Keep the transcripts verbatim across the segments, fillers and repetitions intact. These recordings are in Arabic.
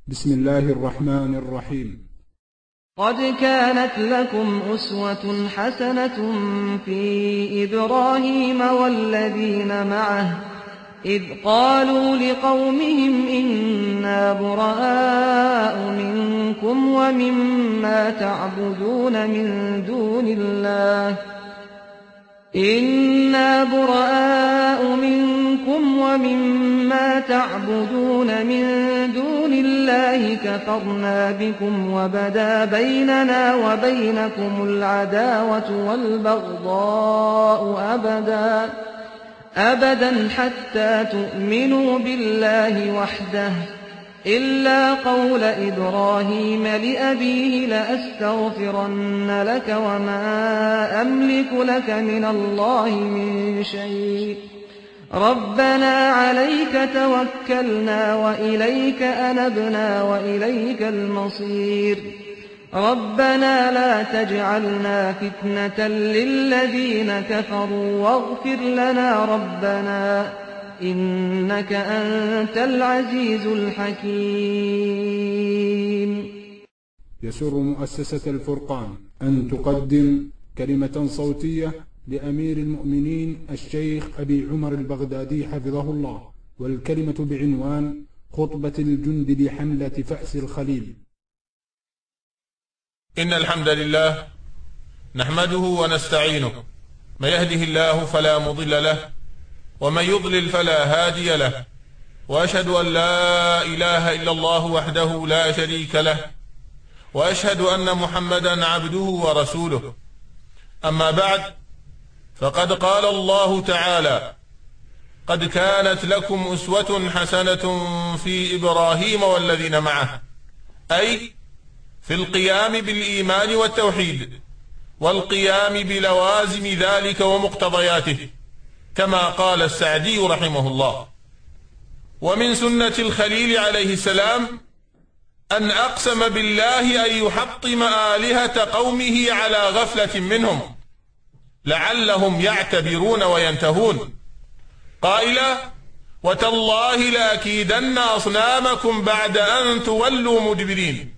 بسم الله الرحمن الرحيم. قد كانت لكم أسوة حسنة في إبراهيم والذين معه إذ قالوا لقومهم إنا براء منكم ومما تعبدون من دون الله إنا براء منكم ومما تعبدون من دون الله كفرنا بكم وبدا بيننا وبينكم العداوة والبغضاء أبدا أبدا حتى تؤمنوا بالله وحده إلا قول إبراهيم لأبيه لأستغفرن لك وما أملك لك من الله من شيء ربنا عليك توكلنا وإليك أنبنا وإليك المصير ربنا لا تجعلنا فتنة للذين كفروا واغفر لنا ربنا إنك أنت العزيز الحكيم. يسر مؤسسة الفرقان أن تقدم كلمة صوتية لأمير المؤمنين الشيخ أبي عمر البغدادي حفظه الله، والكلمة بعنوان خطبة الجند لحملة فأس الخليل. إن الحمد لله نحمده ونستعينه، من يهده الله فلا مضل له ومن يضلل فلا هادي له، وأشهد أن لا إله إلا الله وحده لا شريك له، وأشهد أن محمدا عبده ورسوله. أما بعد، فقد قال الله تعالى: قد كانت لكم أسوة حسنة في إبراهيم والذين معه، أي في القيام بالإيمان والتوحيد والقيام بلوازم ذلك ومقتضياته، كما قال السعدي رحمه الله. ومن سنة الخليل عليه السلام أن أقسم بالله أن يحطم آلهة قومه على غفلة منهم لعلهم يعتبرون وينتهون، قائلا: وتالله لأكيدن أصنامكم بعد أن تولوا مدبرين،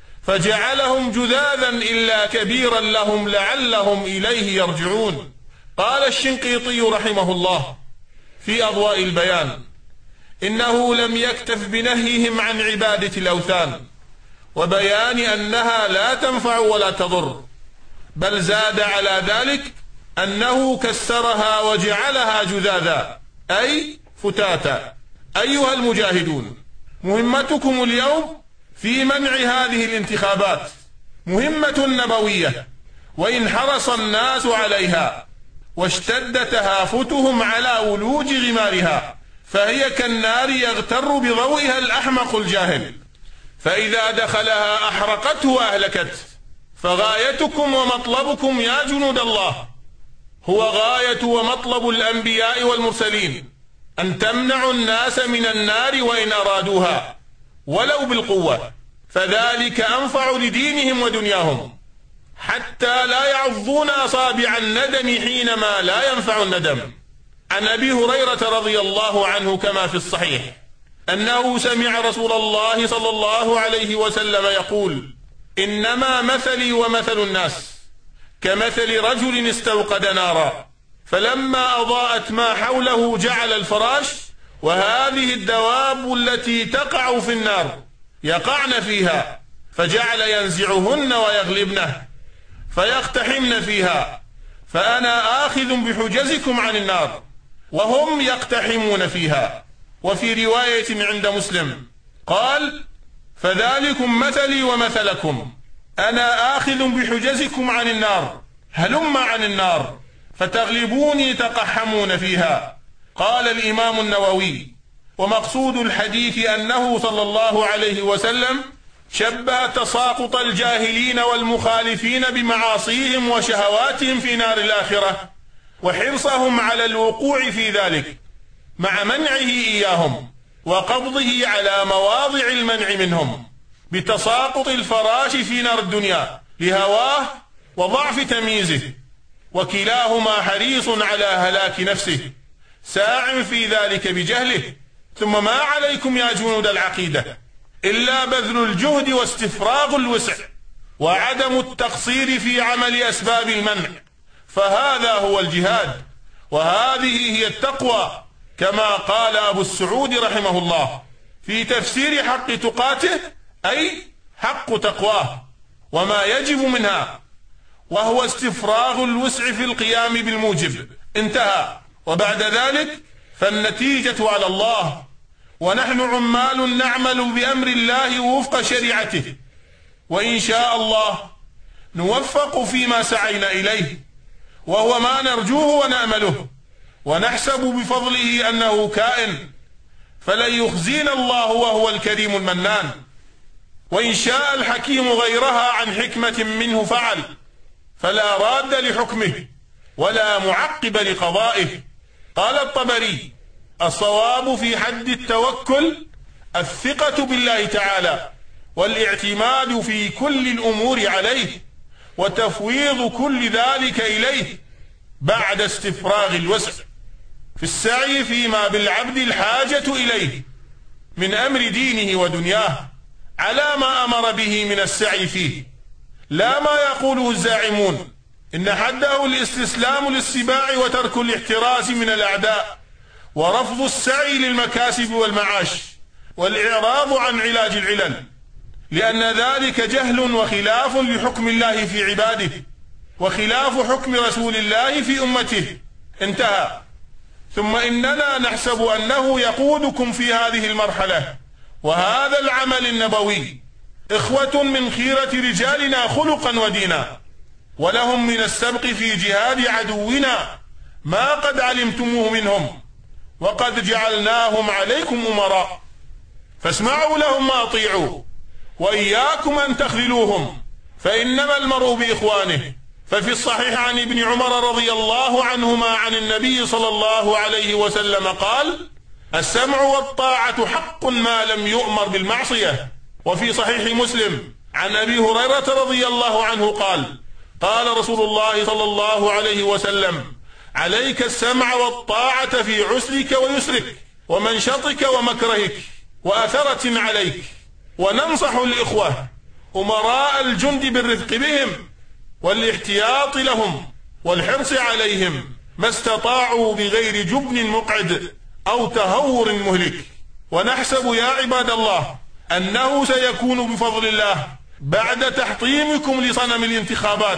فجعلهم جذاذا إلا كبيرا لهم لعلهم إليه يرجعون. قال الشنقيطي رحمه الله في أضواء البيان: إنه لم يكتف بنهيهم عن عبادة الأوثان وبيان أنها لا تنفع ولا تضر، بل زاد على ذلك أنه كسرها وجعلها جذاذا، أي فتاتا. أيها المجاهدون، مهمتكم اليوم في منع هذه الانتخابات مهمة نبوية، وإن حرص الناس عليها واشتد تهافتهم على ولوج غمارها فهي كالنار يغتر بضوئها الأحمق الجاهل، فإذا دخلها أحرقته وأهلكته. فغايتكم ومطلبكم يا جنود الله هو غاية ومطلب الأنبياء والمرسلين، أن تمنعوا الناس من النار وإن أرادوها ولو بالقوة، فذلك أنفع لدينهم ودنياهم، حتى لا يعضون أصابع الندم حينما لا ينفع الندم. عن أبي هريرة رضي الله عنه كما في الصحيح أنه سمع رسول الله صلى الله عليه وسلم يقول: إنما مثلي ومثل الناس كمثل رجل استوقد نارا فلما أضاءت ما حوله جعل الفراش وهذه الدواب التي تقع في النار يقعن فيها، فجعل ينزعهن ويغلبنه فيقتحمن فيها، فأنا آخذ بحجزكم عن النار وهم يقتحمون فيها. وفي رواية عند مسلم قال: فذلكم مثلي ومثلكم، أنا آخذ بحجزكم عن النار، هلم عن النار فتغلبوني تقحمون فيها. قال الإمام النووي: ومقصود الحديث أنه صلى الله عليه وسلم شبه تساقط الجاهلين والمخالفين بمعاصيهم وشهواتهم في نار الآخرة وحرصهم على الوقوع في ذلك مع منعه إياهم وقبضه على مواضع المنع منهم بتساقط الفراش في نار الدنيا لهواه وضعف تمييزه، وكلاهما حريص على هلاك نفسه ساع في ذلك بجهله. ثم ما عليكم يا جنود العقيدة إلا بذل الجهد واستفراغ الوسع وعدم التقصير في عمل أسباب المنع، فهذا هو الجهاد، وهذه هي التقوى، كما قال أبو السعود رحمه الله في تفسير حق تقاته، أي حق تقواه وما يجب منها، وهو استفراغ الوسع في القيام بالموجب. انتهى. وبعد ذلك فالنتيجة على الله، ونحن عمال نعمل بأمر الله وفق شريعته، وإن شاء الله نوفق فيما سعينا إليه، وهو ما نرجوه ونأمله، ونحسب بفضله أنه كائن، فلن يخزينا الله وهو الكريم المنان. وإن شاء الحكيم غيرها عن حكمة منه فعل، فلا راد لحكمه ولا معقب لقضائه. قال الطبري: الصواب في حد التوكل الثقة بالله تعالى، والاعتماد في كل الأمور عليه، وتفويض كل ذلك إليه بعد استفراغ الوسع في السعي فيما بالعبد الحاجة إليه من أمر دينه ودنياه، على ما أمر به من السعي فيه، لا ما يقوله الزاعمون إن حده الاستسلام للسباع وترك الاحتراز من الأعداء، ورفض السعي للمكاسب والمعاش، والإعراض عن علاج العلل، لأن ذلك جهل وخلاف لحكم الله في عباده، وخلاف حكم رسول الله في أمته. انتهى. ثم إننا نحسب أنه يقودكم في هذه المرحلة وهذا العمل النبوي إخوة من خيرة رجالنا خلقا ودينا، ولهم من السبق في جهاد عدونا ما قد علمتموه منهم، وقد جعلناهم عليكم أمراء، فاسمعوا لهم وأطيعوا، وإياكم أن تخذلوهم، فإنما المرء بإخوانه. ففي الصحيح عن ابن عمر رضي الله عنهما عن النبي صلى الله عليه وسلم قال: السمع والطاعة حق ما لم يؤمر بالمعصية. وفي صحيح مسلم عن أبي هريرة رضي الله عنه قال: قال رسول الله صلى الله عليه وسلم: عليك السمع والطاعة في عسرك ويسرك، ومنشطك ومكرهك، وأثرة عليك. وننصح الإخوة أمراء الجند بالرفق بهم والاحتياط لهم والحرص عليهم ما استطاعوا بغير جبن مقعد أو تهور مهلك. ونحسب يا عباد الله أنه سيكون بفضل الله بعد تحطيمكم لصنم الانتخابات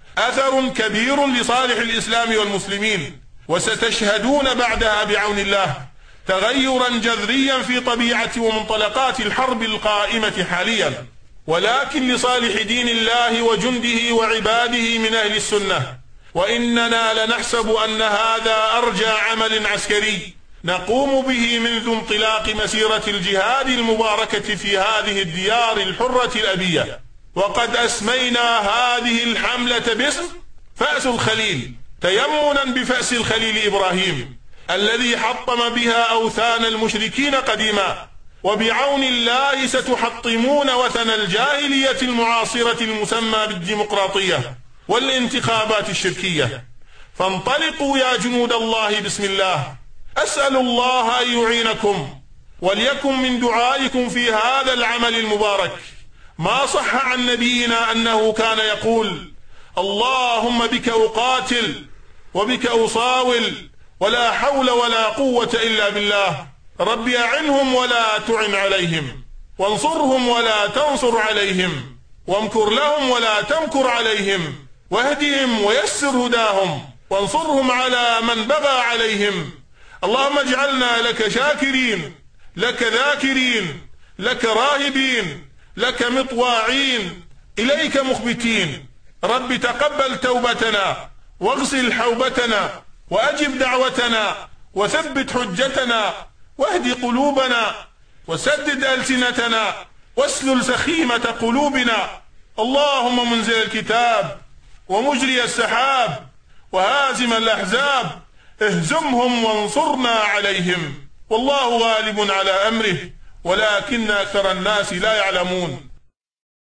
أثر كبير لصالح الإسلام والمسلمين، وستشهدون بعدها بعون الله تغيرا جذريا في طبيعة ومنطلقات الحرب القائمة حاليا، ولكن لصالح دين الله وجنده وعباده من أهل السنة. وإننا لنحسب أن هذا أرجى عمل عسكري نقوم به منذ انطلاق مسيرة الجهاد المباركة في هذه الديار الحرة الأبية. وقد أسمينا هذه الحملة باسم فأس الخليل، تيمنا بفأس الخليل إبراهيم الذي حطم بها أوثان المشركين قديما. وبعون الله ستحطمون وثن الجاهلية المعاصرة المسمى بالديمقراطية والانتخابات الشركية. فانطلقوا يا جنود الله بسم الله. أسأل الله أن يعينكم، وليكن من دعائكم في هذا العمل المبارك ما صح عن نبينا أنه كان يقول: اللهم بك أقاتل وبك أصاول ولا حول ولا قوة إلا بالله. رب أعنهم ولا تعن عليهم، وانصرهم ولا تنصر عليهم، وامكر لهم ولا تمكر عليهم، واهدهم ويسر هداهم، وانصرهم على من بغى عليهم. اللهم اجعلنا لك شاكرين، لك ذاكرين، لك راهبين، لك مطواعين، إليك مخبتين. رب تقبل توبتنا، واغسل حوبتنا، وأجب دعوتنا، وثبت حجتنا، واهد قلوبنا، وسدد ألسنتنا، واسلل سخيمة قلوبنا. اللهم منزل الكتاب، ومجري السحاب، وهازم الأحزاب، اهزمهم وانصرنا عليهم. والله غالب على أمره ولكن أكثر الناس لا يعلمون.